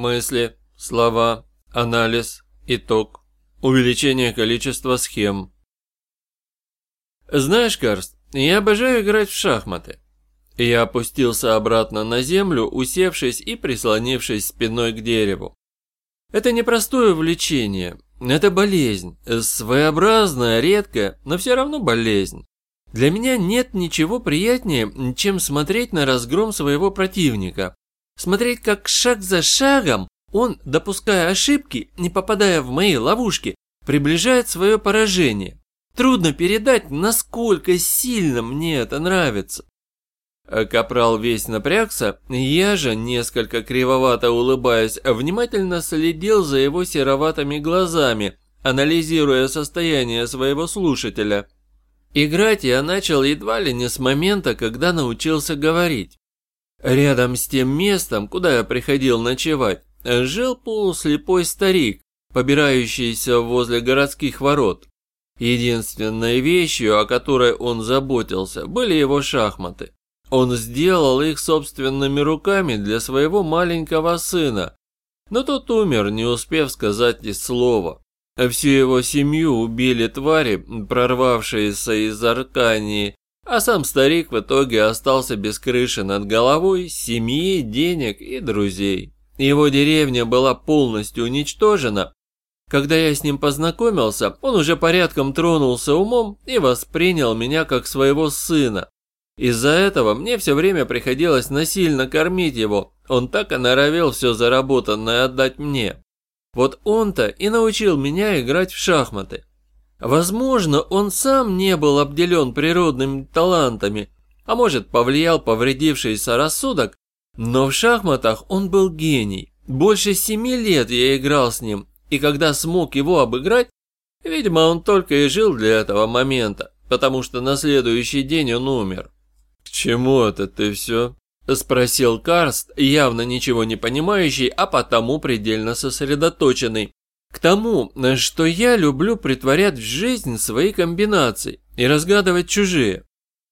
мысли, слова, анализ, итог, увеличение количества схем. Знаешь, Карст, я обожаю играть в шахматы. Я опустился обратно на землю, усевшись и прислонившись спиной к дереву. Это не простое увлечение, это болезнь, своеобразная, редкая, но все равно болезнь. Для меня нет ничего приятнее, чем смотреть на разгром своего противника. Смотреть, как шаг за шагом он, допуская ошибки, не попадая в мои ловушки, приближает свое поражение. Трудно передать, насколько сильно мне это нравится. Капрал весь напрягся, я же, несколько кривовато улыбаясь, внимательно следил за его сероватыми глазами, анализируя состояние своего слушателя. Играть я начал едва ли не с момента, когда научился говорить. Рядом с тем местом, куда я приходил ночевать, жил полуслепой старик, побирающийся возле городских ворот. Единственной вещью, о которой он заботился, были его шахматы. Он сделал их собственными руками для своего маленького сына, но тот умер, не успев сказать и слова. Всю его семью убили твари, прорвавшиеся из Аркании, а сам старик в итоге остался без крыши над головой, семьи, денег и друзей. Его деревня была полностью уничтожена. Когда я с ним познакомился, он уже порядком тронулся умом и воспринял меня как своего сына. Из-за этого мне все время приходилось насильно кормить его, он так и норовил все заработанное отдать мне. Вот он-то и научил меня играть в шахматы. Возможно, он сам не был обделен природными талантами, а может, повлиял повредившийся рассудок, но в шахматах он был гений. Больше 7 лет я играл с ним, и когда смог его обыграть, видимо, он только и жил для этого момента, потому что на следующий день он умер. «К чему это ты все?» – спросил Карст, явно ничего не понимающий, а потому предельно сосредоточенный. «К тому, что я люблю притворять в жизнь свои комбинации и разгадывать чужие».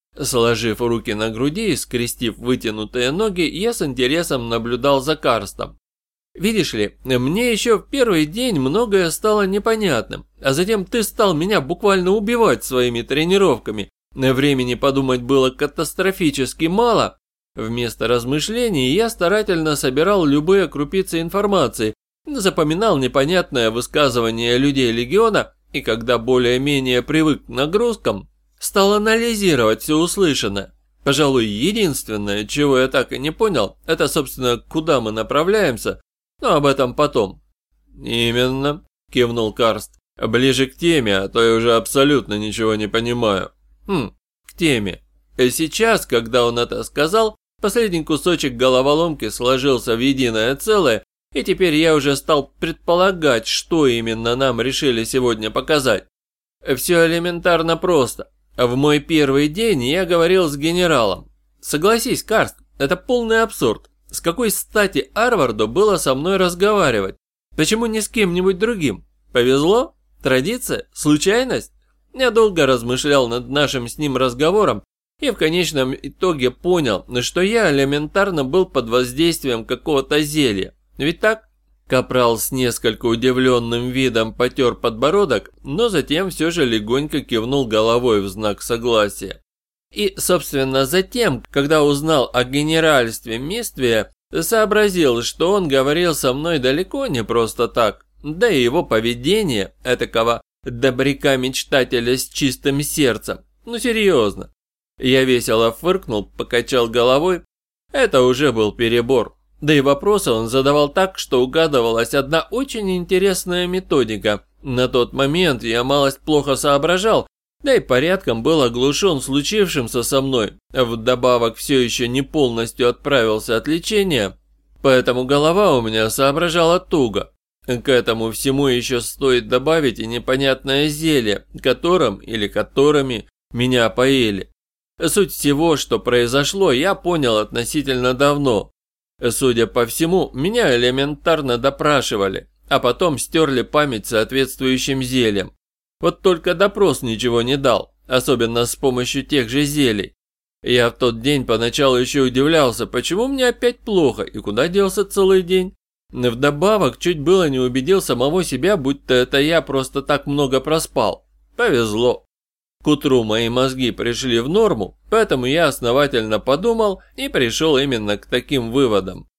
Сложив руки на груди и скрестив вытянутые ноги, я с интересом наблюдал за Карстом. Видишь ли, мне еще в первый день многое стало непонятным, а затем ты стал меня буквально убивать своими тренировками. Времени подумать было катастрофически мало. Вместо размышлений я старательно собирал любые крупицы информации, запоминал непонятное высказывание людей Легиона и, когда более-менее привык к нагрузкам, стал анализировать все услышанное. Пожалуй, единственное, чего я так и не понял, это, собственно, куда мы направляемся, но об этом потом. «Именно», – кивнул Карст, – «ближе к теме, а то я уже абсолютно ничего не понимаю». К теме. Сейчас, когда он это сказал, последний кусочек головоломки сложился в единое целое, и теперь я уже стал предполагать, что именно нам решили сегодня показать. Все элементарно просто. В мой первый день я говорил с генералом. Согласись, Карст, это полный абсурд. С какой стати Арварду было со мной разговаривать? Почему не с кем-нибудь другим? Повезло? Традиция? Случайность? Я долго размышлял над нашим с ним разговором и в конечном итоге понял, что я элементарно был под воздействием какого-то зелья. Ведь так? Капрал с несколько удивленным видом потер подбородок, но затем все же легонько кивнул головой в знак согласия. И, собственно, затем, когда узнал о генеральстве Миствия, сообразил, что он говорил со мной далеко не просто так, да и его поведение, этакого добряка-мечтателя с чистым сердцем. Ну серьезно. Я весело фыркнул, покачал головой. Это уже был перебор. Да и вопросы он задавал так, что угадывалась одна очень интересная методика. На тот момент я малость плохо соображал, да и порядком был оглушен случившимся со мной. Вдобавок все еще не полностью отправился от лечения, поэтому голова у меня соображала туго. К этому всему еще стоит добавить и непонятное зелье, которым или которыми меня поили. Суть всего, что произошло, я понял относительно давно. Судя по всему, меня элементарно допрашивали, а потом стерли память соответствующим зельем. Вот только допрос ничего не дал, особенно с помощью тех же зелий. Я в тот день поначалу еще удивлялся, почему мне опять плохо и куда делся целый день. Вдобавок, чуть было не убедил самого себя, будто это я просто так много проспал. Повезло. К утру мои мозги пришли в норму, поэтому я основательно подумал и пришел именно к таким выводам.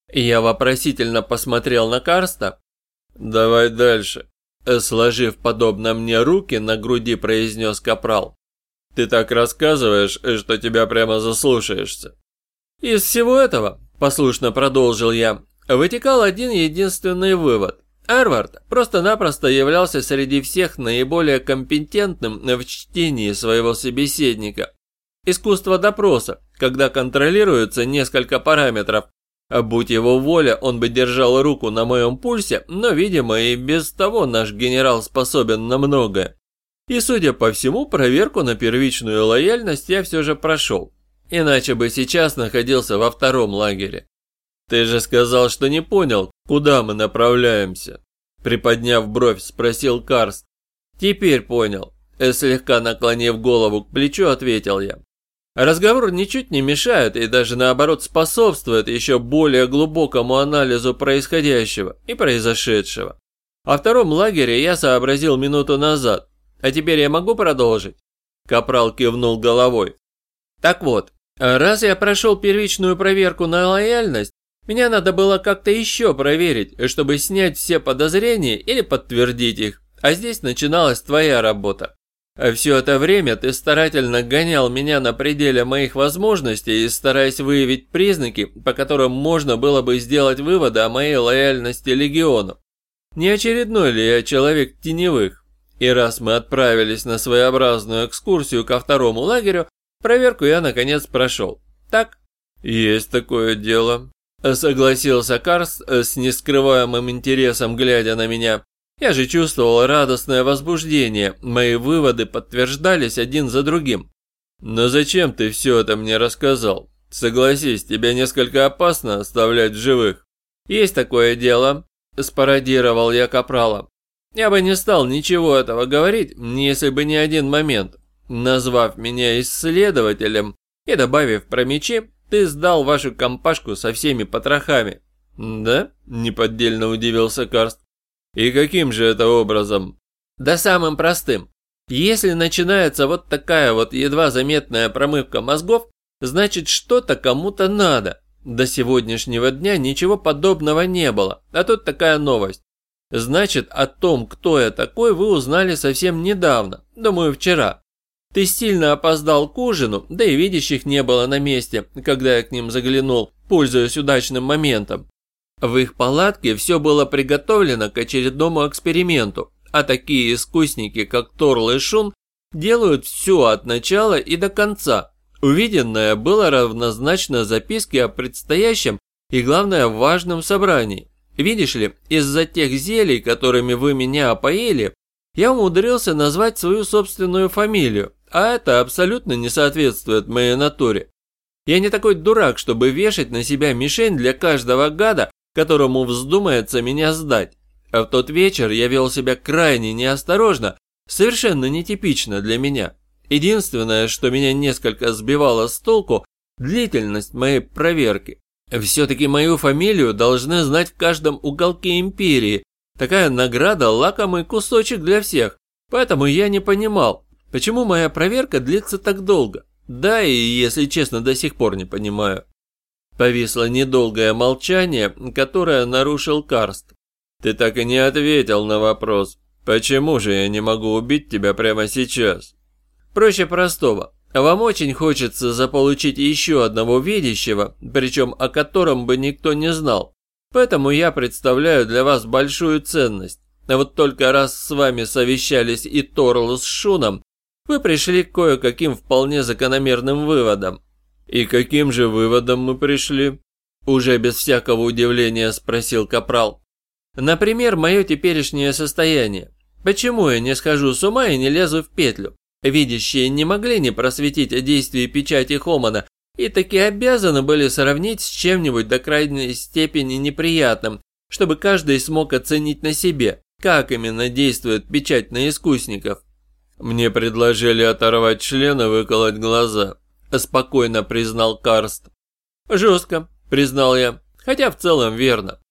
Я вопросительно посмотрел на Карста. «Давай дальше», – сложив подобно мне руки, на груди произнес Капрал. «Ты так рассказываешь, что тебя прямо заслушаешься». «Из всего этого», – послушно продолжил я, – вытекал один единственный вывод. Эрвард просто-напросто являлся среди всех наиболее компетентным в чтении своего собеседника. Искусство допроса, когда контролируется несколько параметров. Будь его воля, он бы держал руку на моем пульсе, но, видимо, и без того наш генерал способен на многое. И, судя по всему, проверку на первичную лояльность я все же прошел. Иначе бы сейчас находился во втором лагере. «Ты же сказал, что не понял, куда мы направляемся?» Приподняв бровь, спросил Карст. «Теперь понял», слегка наклонив голову к плечу, ответил я. Разговор ничуть не мешает и даже наоборот способствует еще более глубокому анализу происходящего и произошедшего. О втором лагере я сообразил минуту назад, а теперь я могу продолжить?» Капрал кивнул головой. «Так вот, раз я прошел первичную проверку на лояльность, меня надо было как-то еще проверить, чтобы снять все подозрения или подтвердить их, а здесь начиналась твоя работа. Все это время ты старательно гонял меня на пределе моих возможностей, стараясь выявить признаки, по которым можно было бы сделать выводы о моей лояльности легиону. Не очередной ли я человек теневых? И раз мы отправились на своеобразную экскурсию ко второму лагерю, проверку я наконец прошел. Так?» «Есть такое дело», – согласился Карст с нескрываемым интересом, глядя на меня. Я же чувствовал радостное возбуждение, мои выводы подтверждались один за другим. «Но зачем ты все это мне рассказал? Согласись, тебя несколько опасно оставлять в живых». «Есть такое дело», – спародировал я Капрала. «Я бы не стал ничего этого говорить, если бы не один момент. Назвав меня исследователем и добавив про мечи, ты сдал вашу компашку со всеми потрохами». «Да?» – неподдельно удивился Карст. «И каким же это образом?» «Да самым простым. Если начинается вот такая вот едва заметная промывка мозгов, значит что-то кому-то надо. До сегодняшнего дня ничего подобного не было, а тут такая новость. Значит, о том, кто я такой, вы узнали совсем недавно, думаю, вчера. Ты сильно опоздал к ужину, да и видящих не было на месте, когда я к ним заглянул, пользуясь удачным моментом. В их палатке все было приготовлено к очередному эксперименту, а такие искусники, как Торл и Шун, делают все от начала и до конца. Увиденное было равнозначно записке о предстоящем и, главное, важном собрании. Видишь ли, из-за тех зелий, которыми вы меня опоили, я умудрился назвать свою собственную фамилию, а это абсолютно не соответствует моей натуре. Я не такой дурак, чтобы вешать на себя мишень для каждого гада, которому вздумается меня сдать. А в тот вечер я вел себя крайне неосторожно, совершенно нетипично для меня. Единственное, что меня несколько сбивало с толку – длительность моей проверки. Все-таки мою фамилию должны знать в каждом уголке империи. Такая награда – лакомый кусочек для всех. Поэтому я не понимал, почему моя проверка длится так долго. Да и, если честно, до сих пор не понимаю. Повисло недолгое молчание, которое нарушил Карст. «Ты так и не ответил на вопрос. Почему же я не могу убить тебя прямо сейчас?» «Проще простого. Вам очень хочется заполучить еще одного видящего, причем о котором бы никто не знал. Поэтому я представляю для вас большую ценность. А вот только раз с вами совещались и Торл с Шуном, вы пришли к кое-каким вполне закономерным выводам». «И каким же выводом мы пришли?» Уже без всякого удивления спросил Капрал. «Например, мое теперешнее состояние. Почему я не схожу с ума и не лезу в петлю? Видящие не могли не просветить о действии печати Хомана и таки обязаны были сравнить с чем-нибудь до крайней степени неприятным, чтобы каждый смог оценить на себе, как именно действует печать на искусников». «Мне предложили оторвать член и выколоть глаза», – спокойно признал Карст. «Жестко», – признал я, хотя в целом верно.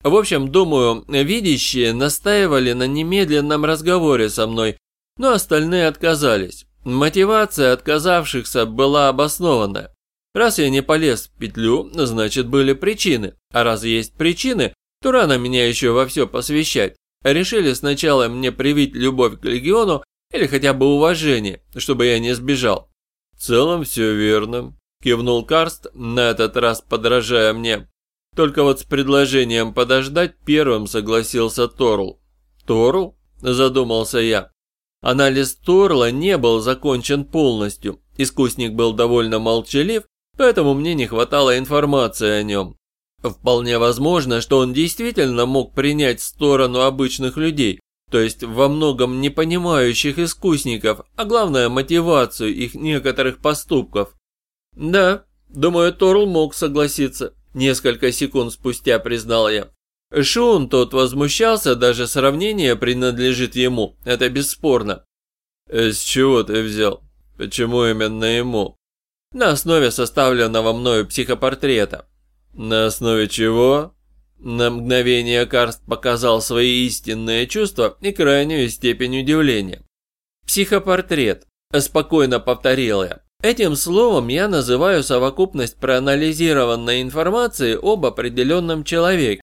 В общем, думаю, видящие настаивали на немедленном разговоре со мной, но остальные отказались. Мотивация отказавшихся была обоснованная. Раз я не полез в петлю, значит были причины. А раз есть причины, то рано меня еще во все посвящать. Решили сначала мне привить любовь к легиону или хотя бы уважение, чтобы я не сбежал. В целом все верно, кивнул Карст, на этот раз подражая мне. Только вот с предложением подождать первым согласился Торл. Торл? Задумался я. Анализ Торла не был закончен полностью. Искусник был довольно молчалив, поэтому мне не хватало информации о нем. Вполне возможно, что он действительно мог принять сторону обычных людей, то есть во многом не понимающих искусников, а главное мотивацию их некоторых поступков. Да, думаю, Торл мог согласиться, несколько секунд спустя признал я. Шун тот возмущался, даже сравнение принадлежит ему, это бесспорно. С чего ты взял? Почему именно ему? На основе составленного мною психопортрета. На основе чего? На мгновение Карст показал свои истинные чувства и крайнюю степень удивления. Психопортрет, спокойно повторил я. Этим словом я называю совокупность проанализированной информации об определенном человеке.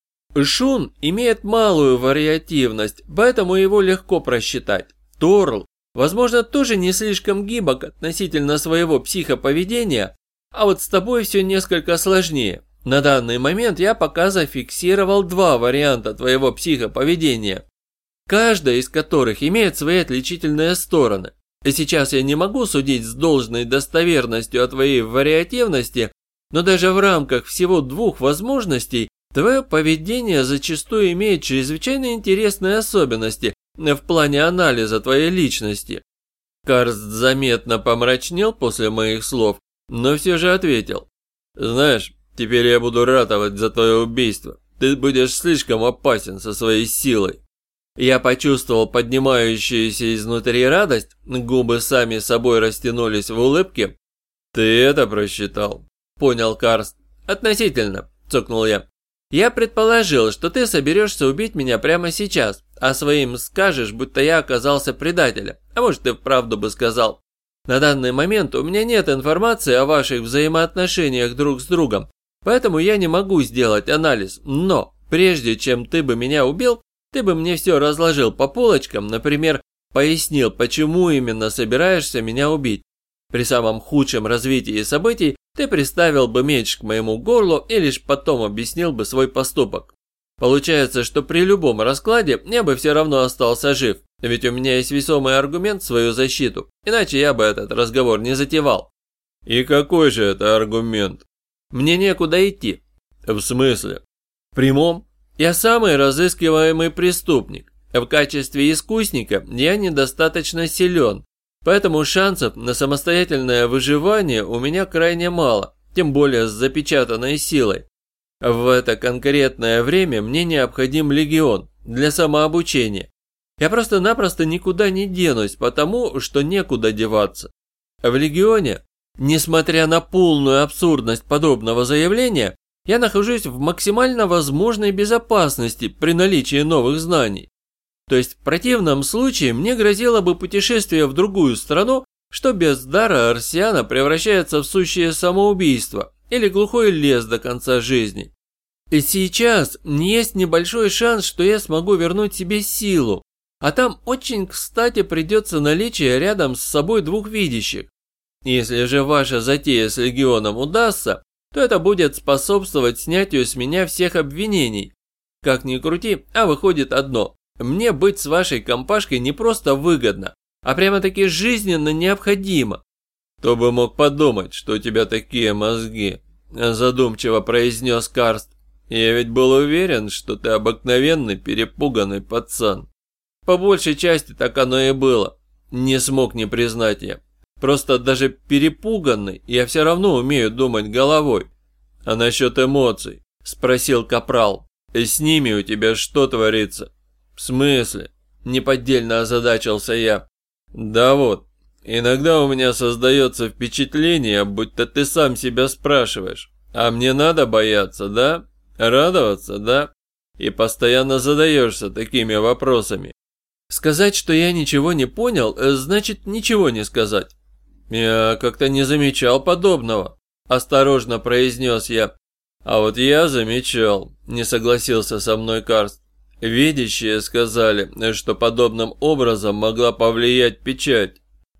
Шун имеет малую вариативность, поэтому его легко просчитать. Торл, возможно, тоже не слишком гибок относительно своего психоповедения, а вот с тобой все несколько сложнее. На данный момент я пока зафиксировал два варианта твоего психоповедения, каждая из которых имеет свои отличительные стороны. И сейчас я не могу судить с должной достоверностью о твоей вариативности, но даже в рамках всего двух возможностей твое поведение зачастую имеет чрезвычайно интересные особенности в плане анализа твоей личности. Карст заметно помрачнел после моих слов, но все же ответил. Знаешь, теперь я буду ратовать за твое убийство. Ты будешь слишком опасен со своей силой. Я почувствовал поднимающуюся изнутри радость, губы сами собой растянулись в улыбке. Ты это просчитал? Понял Карст. Относительно, цокнул я. Я предположил, что ты соберешься убить меня прямо сейчас, а своим скажешь, будто я оказался предателем. А может, ты вправду бы сказал. На данный момент у меня нет информации о ваших взаимоотношениях друг с другом, поэтому я не могу сделать анализ. Но прежде чем ты бы меня убил, ты бы мне все разложил по полочкам, например, пояснил, почему именно собираешься меня убить. При самом худшем развитии событий ты приставил бы меч к моему горлу и лишь потом объяснил бы свой поступок. Получается, что при любом раскладе я бы все равно остался жив, ведь у меня есть весомый аргумент в свою защиту, иначе я бы этот разговор не затевал. И какой же это аргумент? Мне некуда идти. В смысле? В прямом. Я самый разыскиваемый преступник. В качестве искусника я недостаточно силен, поэтому шансов на самостоятельное выживание у меня крайне мало, тем более с запечатанной силой. В это конкретное время мне необходим легион для самообучения. Я просто-напросто никуда не денусь, потому что некуда деваться. В легионе, несмотря на полную абсурдность подобного заявления, я нахожусь в максимально возможной безопасности при наличии новых знаний. То есть в противном случае мне грозило бы путешествие в другую страну, что без дара Арсиана превращается в сущее самоубийство или глухой лес до конца жизни. И сейчас есть небольшой шанс, что я смогу вернуть себе силу, а там очень кстати придется наличие рядом с собой двух видящих. Если же ваша затея с легионом удастся, то это будет способствовать снятию с меня всех обвинений. Как ни крути, а выходит одно. Мне быть с вашей компашкой не просто выгодно, а прямо-таки жизненно необходимо. Кто бы мог подумать, что у тебя такие мозги, задумчиво произнес Карст. Я ведь был уверен, что ты обыкновенный перепуганный пацан. По большей части так оно и было. Не смог не признать я. Просто даже перепуганный, я все равно умею думать головой. А насчет эмоций? Спросил Капрал. С ними у тебя что творится? В смысле? Неподдельно озадачился я. Да вот, иногда у меня создается впечатление, будто ты сам себя спрашиваешь. А мне надо бояться, да? Радоваться, да? И постоянно задаешься такими вопросами. Сказать, что я ничего не понял, значит ничего не сказать. Я как-то не замечал подобного, осторожно произнес я. А вот я замечал, не согласился со мной Карст. Видящие сказали, что подобным образом могла повлиять печать.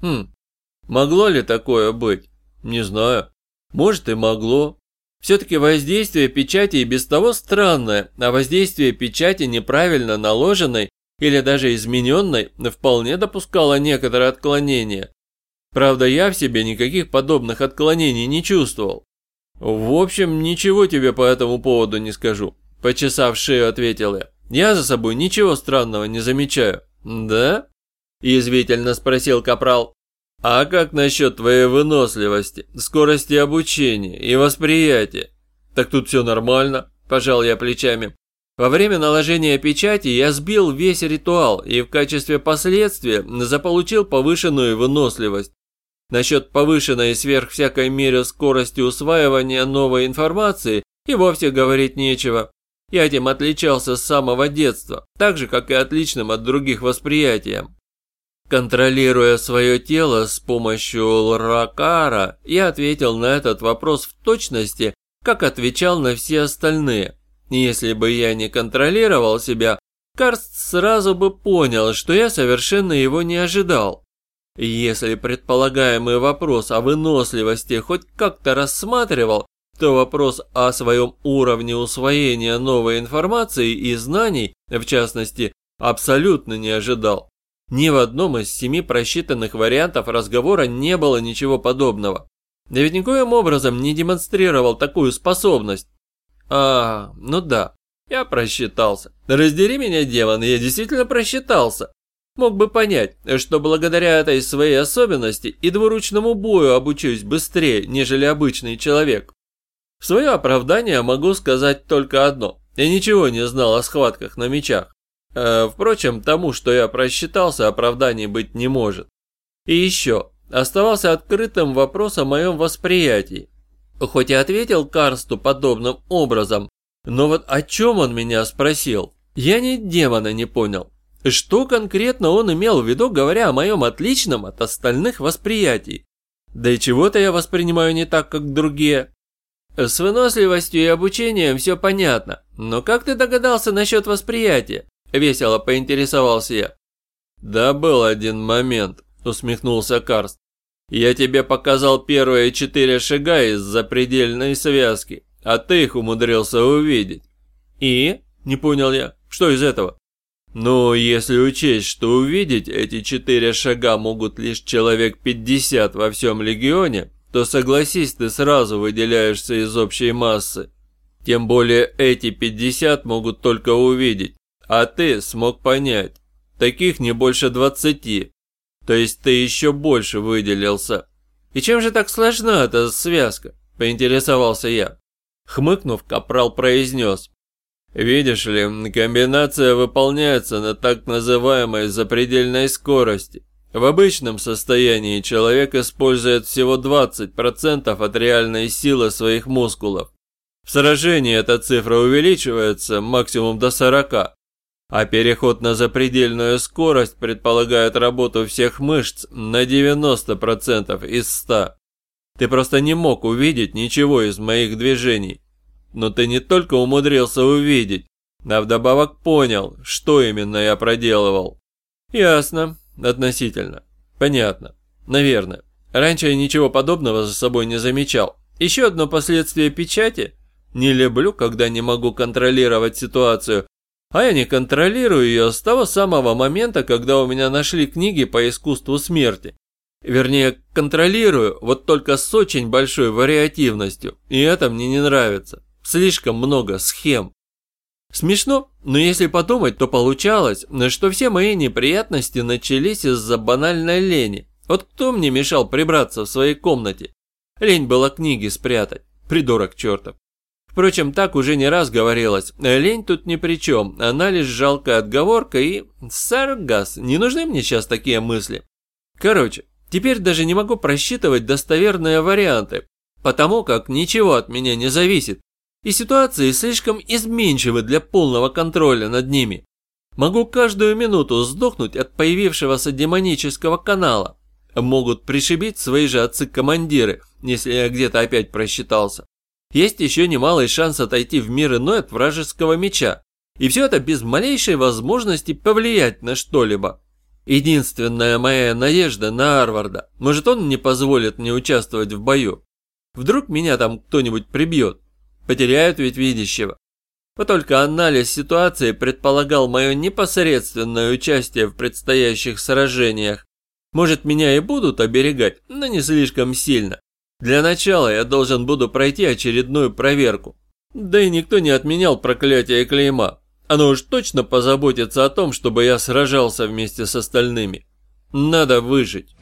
Могло ли такое быть? Не знаю. Может и могло. Все-таки воздействие печати и без того странное, а воздействие печати неправильно наложенной или даже измененной вполне допускало некоторые отклонения. Правда, я в себе никаких подобных отклонений не чувствовал. В общем, ничего тебе по этому поводу не скажу, почесав шею, ответил я. Я за собой ничего странного не замечаю. Да? Язвительно спросил капрал. А как насчет твоей выносливости, скорости обучения и восприятия? Так тут все нормально, пожал я плечами. Во время наложения печати я сбил весь ритуал и в качестве последствия заполучил повышенную выносливость. Насчет повышенной сверх всякой меры скорости усваивания новой информации и вовсе говорить нечего. Я этим отличался с самого детства, так же, как и отличным от других восприятием. Контролируя свое тело с помощью Лракара, я ответил на этот вопрос в точности, как отвечал на все остальные. Если бы я не контролировал себя, Карст сразу бы понял, что я совершенно его не ожидал. Если предполагаемый вопрос о выносливости хоть как-то рассматривал, то вопрос о своем уровне усвоения новой информации и знаний, в частности, абсолютно не ожидал. Ни в одном из 7 просчитанных вариантов разговора не было ничего подобного. Я ведь никоим образом не демонстрировал такую способность. Ну да, я просчитался. Раздери меня, демон, я действительно просчитался. Мог бы понять, что благодаря этой своей особенности и двуручному бою обучусь быстрее, нежели обычный человек. В свое оправдание могу сказать только одно. Я ничего не знал о схватках на мечах. Впрочем, тому, что я просчитался, оправданий быть не может. И еще, оставался открытым вопрос о моем восприятии. Хоть и ответил Карсту подобным образом, но вот о чем он меня спросил, я ни демона не понял. Что конкретно он имел в виду, говоря о моем отличном от остальных восприятии? Да и чего-то я воспринимаю не так, как другие. С выносливостью и обучением все понятно, но как ты догадался насчет восприятия? Весело поинтересовался я. Да был один момент, усмехнулся Карст. Я тебе показал первые 4 шага из запредельной связки, а ты их умудрился увидеть. И? Не понял я. Что из этого? Ну, если учесть, что увидеть эти 4 шага могут лишь человек 50 во всем легионе, то согласись, ты сразу выделяешься из общей массы. Тем более эти 50 могут только увидеть, а ты смог понять. Таких не больше 20. То есть ты еще больше выделился. И чем же так сложна эта связка? Поинтересовался я. Хмыкнув, капрал произнес. Видишь ли, комбинация выполняется на так называемой запредельной скорости. В обычном состоянии человек использует всего 20% от реальной силы своих мускулов. В сражении эта цифра увеличивается максимум до 40%. А переход на запредельную скорость предполагает работу всех мышц на 90% из 100%. Ты просто не мог увидеть ничего из моих движений. Но ты не только умудрился увидеть, а вдобавок понял, что именно я проделывал. Ясно, относительно. Понятно. Наверное. Раньше я ничего подобного за собой не замечал. Еще одно последствие печати. Не люблю, когда не могу контролировать ситуацию. А я не контролирую ее с того самого момента, когда у меня нашли книги по искусству смерти. Вернее, контролирую, вот только с очень большой вариативностью. И это мне не нравится. Слишком много схем. Смешно, но если подумать, то получалось, что все мои неприятности начались из-за банальной лени. Вот кто мне мешал прибраться в своей комнате? Лень было книги спрятать. Придурок чертов. Впрочем, так уже не раз говорилось. Лень тут ни при чем, она лишь жалкая отговорка и... Саргас, не нужны мне сейчас такие мысли. Короче, теперь даже не могу просчитывать достоверные варианты, потому как ничего от меня не зависит. И ситуации слишком изменчивы для полного контроля над ними. Могу каждую минуту сдохнуть от появившегося демонического канала. Могут пришибить свои же отцы-командиры, если я где-то опять просчитался. Есть еще немалый шанс отойти в мир иной от вражеского меча. И все это без малейшей возможности повлиять на что-либо. Единственная моя надежда на Арварда. Может, он не позволит мне участвовать в бою. Вдруг меня там кто-нибудь прибьет. Потеряют ведь видящего. Вот только анализ ситуации предполагал мое непосредственное участие в предстоящих сражениях. Может, меня и будут оберегать, но не слишком сильно. Для начала я должен буду пройти очередную проверку. Да и никто не отменял проклятие клейма. Оно уж точно позаботится о том, чтобы я сражался вместе с остальными. Надо выжить.